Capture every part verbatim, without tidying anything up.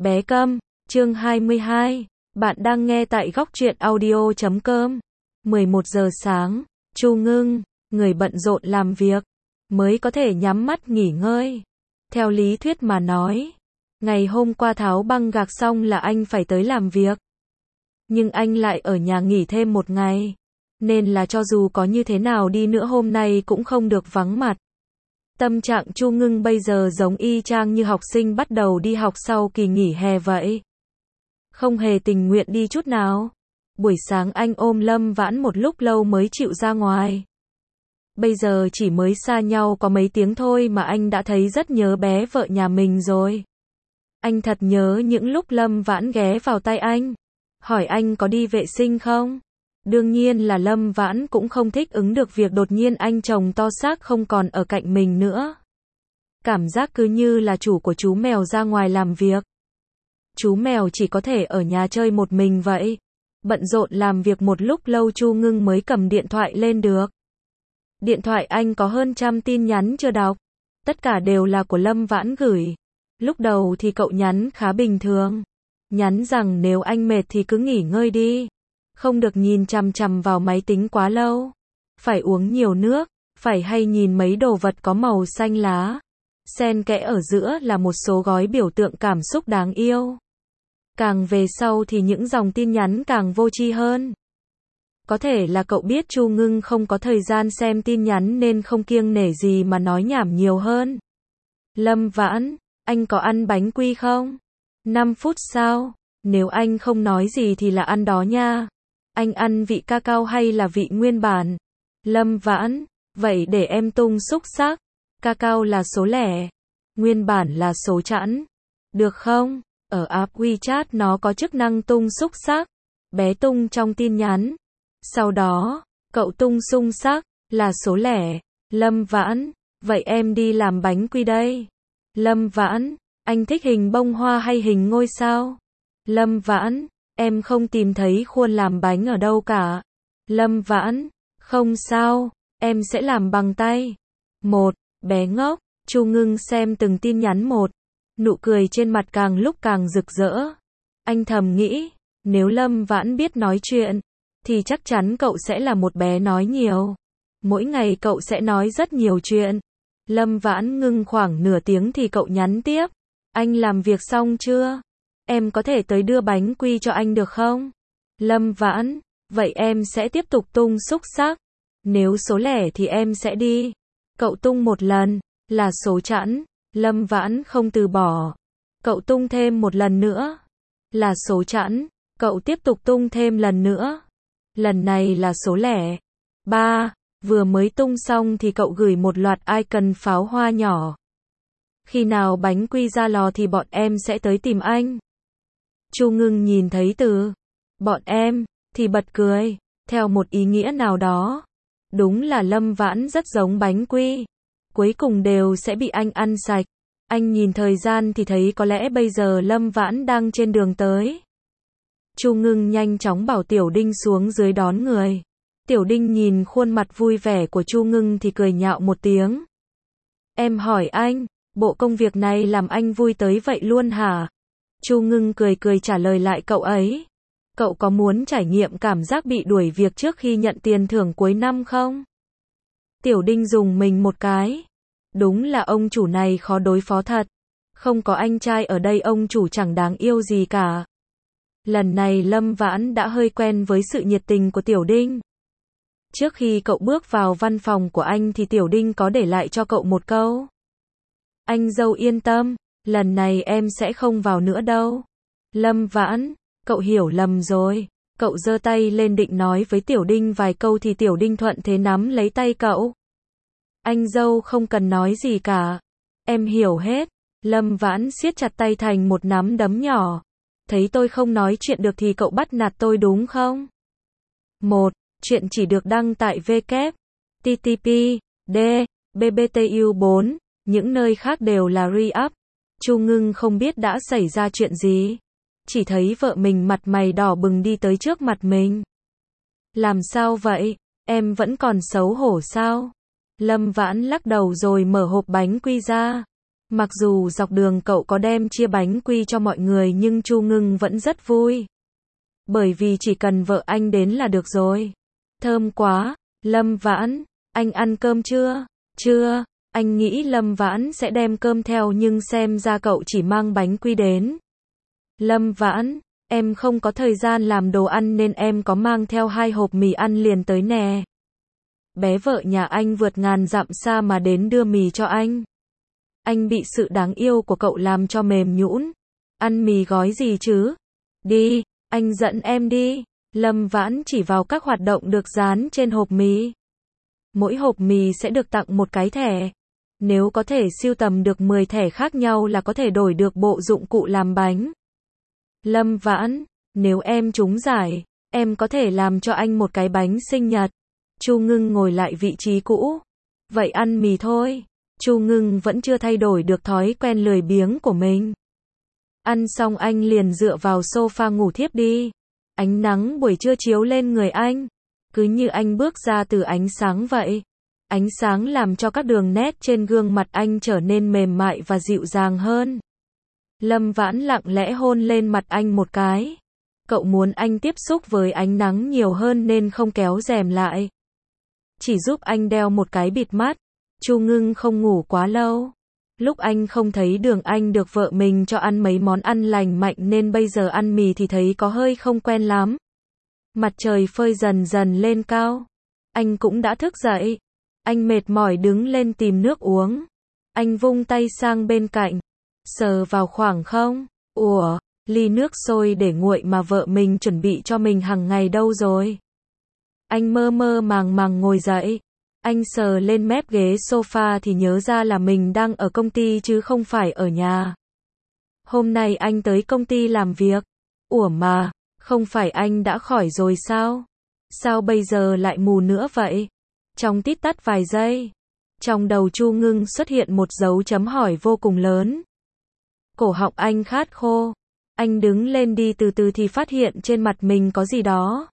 Bé Câm, chương hai mươi hai. Bạn đang nghe tại góc truyện audio chấm com. mười một giờ sáng, Chu Ngưng, người bận rộn làm việc, mới có thể nhắm mắt nghỉ ngơi. Theo lý thuyết mà nói, ngày hôm qua tháo băng gạc xong là anh phải tới làm việc. Nhưng anh lại ở nhà nghỉ thêm một ngày, nên là cho dù có như thế nào đi nữa hôm nay cũng không được vắng mặt. Tâm trạng Chu Ngưng bây giờ giống y chang như học sinh bắt đầu đi học sau kỳ nghỉ hè vậy. Không hề tình nguyện đi chút nào. Buổi sáng anh ôm Lâm Vãn một lúc lâu mới chịu ra ngoài. Bây giờ chỉ mới xa nhau có mấy tiếng thôi mà anh đã thấy rất nhớ bé vợ nhà mình rồi. Anh thật nhớ những lúc Lâm Vãn ghé vào tay anh, hỏi anh có đi vệ sinh không? Đương nhiên là Lâm Vãn cũng không thích ứng được việc đột nhiên anh chồng to xác không còn ở cạnh mình nữa. Cảm giác cứ như là chủ của chú mèo ra ngoài làm việc. Chú mèo chỉ có thể ở nhà chơi một mình vậy. Bận rộn làm việc một lúc lâu Chu Ngưng mới cầm điện thoại lên được. Điện thoại anh có hơn trăm tin nhắn chưa đọc. Tất cả đều là của Lâm Vãn gửi. Lúc đầu thì cậu nhắn khá bình thường. Nhắn rằng nếu anh mệt thì cứ nghỉ ngơi đi. Không được nhìn chằm chằm vào máy tính quá lâu. Phải uống nhiều nước. Phải hay nhìn mấy đồ vật có màu xanh lá. Xen kẽ ở giữa là một số gói biểu tượng cảm xúc đáng yêu. Càng về sau thì những dòng tin nhắn càng vô tri hơn. Có thể là cậu biết Chu Ngưng không có thời gian xem tin nhắn nên không kiêng nể gì mà nói nhảm nhiều hơn. Lâm Vãn, anh có ăn bánh quy không? năm phút sau, nếu anh không nói gì thì là ăn đó nha. Anh ăn vị cacao hay là vị nguyên bản? Lâm Vãn, vậy để em tung xúc xắc. Cacao là số lẻ, nguyên bản là số chẵn. Được không? Ở app WeChat nó có chức năng tung xúc xắc. Bé tung trong tin nhắn. Sau đó, cậu tung xung xắc, là số lẻ. Lâm Vãn, vậy em đi làm bánh quy đây. Lâm Vãn, anh thích hình bông hoa hay hình ngôi sao? Lâm Vãn, em không tìm thấy khuôn làm bánh ở đâu cả. Lâm Vãn, không sao, em sẽ làm bằng tay. Một, bé ngốc, Chu Ngưng xem từng tin nhắn một. Nụ cười trên mặt càng lúc càng rực rỡ. Anh thầm nghĩ, nếu Lâm Vãn biết nói chuyện, thì chắc chắn cậu sẽ là một bé nói nhiều. Mỗi ngày cậu sẽ nói rất nhiều chuyện. Lâm Vãn ngưng khoảng nửa tiếng thì cậu nhắn tiếp. Anh làm việc xong chưa? Em có thể tới đưa bánh quy cho anh được không? Lâm Vãn, vậy em sẽ tiếp tục tung xúc xắc. Nếu số lẻ thì em sẽ đi. Cậu tung một lần, là số chẵn. Lâm Vãn không từ bỏ. Cậu tung thêm một lần nữa, là số chẵn. Cậu tiếp tục tung thêm lần nữa. Lần này là số lẻ. Ba, vừa mới tung xong thì cậu gửi một loạt icon pháo hoa nhỏ. Khi nào bánh quy ra lò thì bọn em sẽ tới tìm anh. Chu Ngưng nhìn thấy từ bọn em thì bật cười, theo một ý nghĩa nào đó. Đúng là Lâm Vãn rất giống bánh quy. Cuối cùng đều sẽ bị anh ăn sạch. Anh nhìn thời gian thì thấy có lẽ bây giờ Lâm Vãn đang trên đường tới. Chu Ngưng nhanh chóng bảo Tiểu Đinh xuống dưới đón người. Tiểu Đinh nhìn khuôn mặt vui vẻ của Chu Ngưng thì cười nhạo một tiếng. Em hỏi anh, bộ công việc này làm anh vui tới vậy luôn hả? Chu Ngưng cười cười trả lời lại cậu ấy. Cậu có muốn trải nghiệm cảm giác bị đuổi việc trước khi nhận tiền thưởng cuối năm không? Tiểu Đinh dùng mình một cái. Đúng là ông chủ này khó đối phó thật. Không có anh trai ở đây ông chủ chẳng đáng yêu gì cả. Lần này Lâm Vãn đã hơi quen với sự nhiệt tình của Tiểu Đinh. Trước khi cậu bước vào văn phòng của anh thì Tiểu Đinh có để lại cho cậu một câu. Anh dâu yên tâm, lần này em sẽ không vào nữa đâu. Lâm Vãn, cậu hiểu lầm rồi. Cậu giơ tay lên định nói với Tiểu Đinh vài câu thì Tiểu Đinh thuận thế nắm lấy tay cậu. Anh dâu không cần nói gì cả. Em hiểu hết. Lâm Vãn siết chặt tay thành một nắm đấm nhỏ. Thấy tôi không nói chuyện được thì cậu bắt nạt tôi đúng không? Một, chuyện chỉ được đăng tại W T T P D B B T U bốn, những nơi khác đều là re-up. Chu Ngưng không biết đã xảy ra chuyện gì. Chỉ thấy vợ mình mặt mày đỏ bừng đi tới trước mặt mình. Làm sao vậy? Em vẫn còn xấu hổ sao? Lâm Vãn lắc đầu rồi mở hộp bánh quy ra. Mặc dù dọc đường cậu có đem chia bánh quy cho mọi người nhưng Chu Ngưng vẫn rất vui. Bởi vì chỉ cần vợ anh đến là được rồi. Thơm quá, Lâm Vãn, anh ăn cơm chưa? Chưa, anh nghĩ Lâm Vãn sẽ đem cơm theo nhưng xem ra cậu chỉ mang bánh quy đến. Lâm Vãn, em không có thời gian làm đồ ăn nên em có mang theo hai hộp mì ăn liền tới nè. Bé vợ nhà anh vượt ngàn dặm xa mà đến đưa mì cho anh. Anh bị sự đáng yêu của cậu làm cho mềm nhũn. Ăn mì gói gì chứ? Đi, anh dẫn em đi. Lâm Vãn chỉ vào các hoạt động được dán trên hộp mì. Mỗi hộp mì sẽ được tặng một cái thẻ. Nếu có thể sưu tầm được mười thẻ khác nhau là có thể đổi được bộ dụng cụ làm bánh. Lâm Vãn, nếu em trúng giải, em có thể làm cho anh một cái bánh sinh nhật. Chu Ngưng ngồi lại vị trí cũ. Vậy ăn mì thôi. Chu Ngưng vẫn chưa thay đổi được thói quen lười biếng của mình. Ăn xong anh liền dựa vào sofa ngủ thiếp đi. Ánh nắng buổi trưa chiếu lên người anh. Cứ như anh bước ra từ ánh sáng vậy. Ánh sáng làm cho các đường nét trên gương mặt anh trở nên mềm mại và dịu dàng hơn. Lâm Vãn lặng lẽ hôn lên mặt anh một cái. Cậu muốn anh tiếp xúc với ánh nắng nhiều hơn nên không kéo rèm lại. Chỉ giúp anh đeo một cái bịt mắt. Chu Ngưng không ngủ quá lâu. Lúc anh không thấy Đường Anh được vợ mình cho ăn mấy món ăn lành mạnh nên bây giờ ăn mì thì thấy có hơi không quen lắm. Mặt trời phơi dần dần lên cao. Anh cũng đã thức dậy. Anh mệt mỏi đứng lên tìm nước uống. Anh vung tay sang bên cạnh. Sờ vào khoảng không? Ủa, ly nước sôi để nguội mà vợ mình chuẩn bị cho mình hàng ngày đâu rồi? Anh mơ mơ màng màng ngồi dậy. Anh sờ lên mép ghế sofa thì nhớ ra là mình đang ở công ty chứ không phải ở nhà. Hôm nay anh tới công ty làm việc. Ủa mà, không phải anh đã khỏi rồi sao? Sao bây giờ lại mù nữa vậy? Trong tít tắt vài giây, trong đầu Chu Ngưng xuất hiện một dấu chấm hỏi vô cùng lớn. Cổ họng anh khát khô. Anh đứng lên đi từ từ thì phát hiện trên mặt mình có gì đó.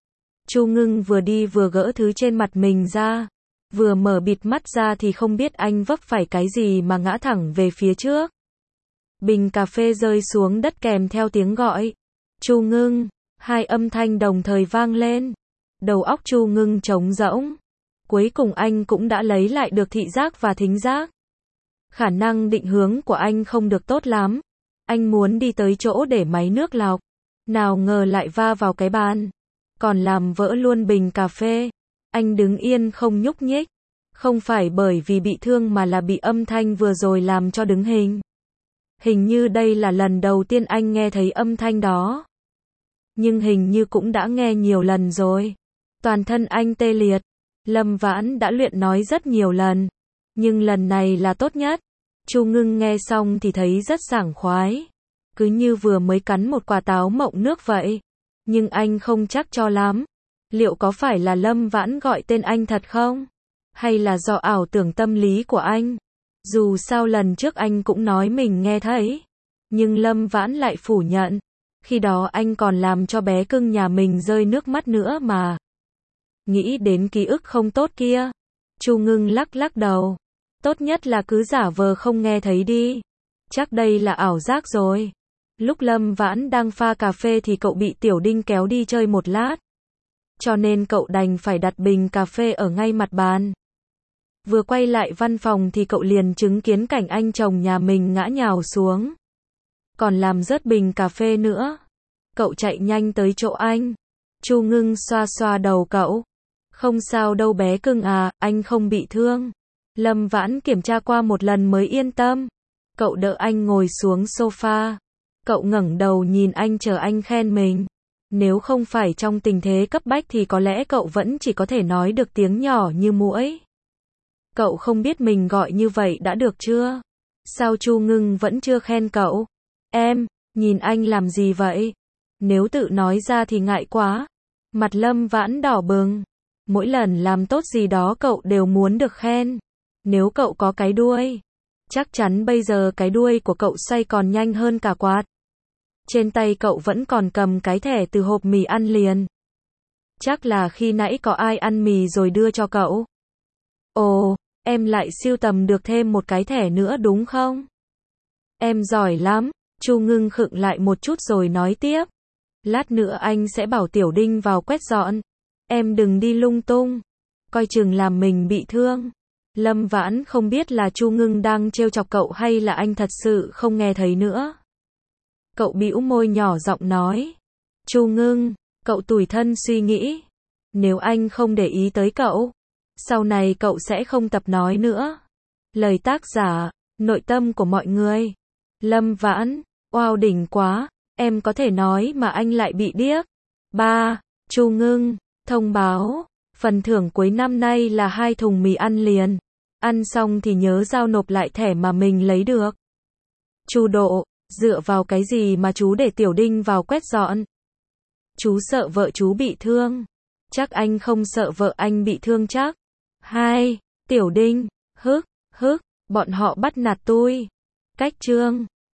Chu Ngưng vừa đi vừa gỡ thứ trên mặt mình ra. Vừa mở bịt mắt ra thì không biết anh vấp phải cái gì mà ngã thẳng về phía trước. Bình cà phê rơi xuống đất kèm theo tiếng gọi. Chu Ngưng, hai âm thanh đồng thời vang lên. Đầu óc Chu Ngưng trống rỗng. Cuối cùng anh cũng đã lấy lại được thị giác và thính giác. Khả năng định hướng của anh không được tốt lắm. Anh muốn đi tới chỗ để máy nước lọc. Nào ngờ lại va vào cái bàn. Còn làm vỡ luôn bình cà phê. Anh đứng yên không nhúc nhích. Không phải bởi vì bị thương mà là bị âm thanh vừa rồi làm cho đứng hình. Hình như đây là lần đầu tiên anh nghe thấy âm thanh đó. Nhưng hình như cũng đã nghe nhiều lần rồi. Toàn thân anh tê liệt. Lâm Vãn đã luyện nói rất nhiều lần. Nhưng lần này là tốt nhất. Chu Ngưng nghe xong thì thấy rất sảng khoái. Cứ như vừa mới cắn một quả táo mọng nước vậy. Nhưng anh không chắc cho lắm. Liệu có phải là Lâm Vãn gọi tên anh thật không? Hay là do ảo tưởng tâm lý của anh? Dù sao lần trước anh cũng nói mình nghe thấy. Nhưng Lâm Vãn lại phủ nhận. Khi đó anh còn làm cho bé cưng nhà mình rơi nước mắt nữa mà. Nghĩ đến ký ức không tốt kia. Chu Ngưng lắc lắc đầu. Tốt nhất là cứ giả vờ không nghe thấy đi. Chắc đây là ảo giác rồi. Lúc Lâm Vãn đang pha cà phê thì cậu bị Tiểu Đinh kéo đi chơi một lát. Cho nên cậu đành phải đặt bình cà phê ở ngay mặt bàn. Vừa quay lại văn phòng thì cậu liền chứng kiến cảnh anh chồng nhà mình ngã nhào xuống. Còn làm rớt bình cà phê nữa. Cậu chạy nhanh tới chỗ anh. Chu Ngưng xoa xoa đầu cậu. Không sao đâu bé cưng à, anh không bị thương. Lâm Vãn kiểm tra qua một lần mới yên tâm. Cậu đỡ anh ngồi xuống sofa. Cậu ngẩng đầu nhìn anh chờ anh khen mình. Nếu không phải trong tình thế cấp bách thì có lẽ cậu vẫn chỉ có thể nói được tiếng nhỏ như muỗi. Cậu không biết mình gọi như vậy đã được chưa? Sao Chu Ngưng vẫn chưa khen cậu? Em, nhìn anh làm gì vậy? Nếu tự nói ra thì ngại quá. Mặt Lâm Vãn đỏ bừng. Mỗi lần làm tốt gì đó cậu đều muốn được khen. Nếu cậu có cái đuôi, chắc chắn bây giờ cái đuôi của cậu xoay còn nhanh hơn cả quạt. Trên tay cậu vẫn còn cầm cái thẻ từ hộp mì ăn liền. Chắc là khi nãy có ai ăn mì rồi đưa cho cậu. Ồ, em lại sưu tầm được thêm một cái thẻ nữa đúng không? Em giỏi lắm. Chu Ngưng khựng lại một chút rồi nói tiếp. Lát nữa anh sẽ bảo Tiểu Đinh vào quét dọn. Em đừng đi lung tung. Coi chừng làm mình bị thương. Lâm Vãn không biết là Chu Ngưng đang trêu chọc cậu hay là anh thật sự không nghe thấy nữa. Cậu bĩu môi nhỏ giọng nói. Chu Ngưng, cậu tủi thân suy nghĩ. Nếu anh không để ý tới cậu, sau này cậu sẽ không tập nói nữa. Lời tác giả, nội tâm của mọi người. Lâm Vãn, wow đỉnh quá, em có thể nói mà anh lại bị điếc. ba. Chu Ngưng, thông báo, phần thưởng cuối năm nay là hai thùng mì ăn liền. Ăn xong thì nhớ giao nộp lại thẻ mà mình lấy được. Chu Độ, dựa vào cái gì mà chú để Tiểu Đinh vào quét dọn? Chú sợ vợ chú bị thương. Chắc anh không sợ vợ anh bị thương chắc. hai. Tiểu Đinh, hức, hức, bọn họ bắt nạt tôi. Cách chương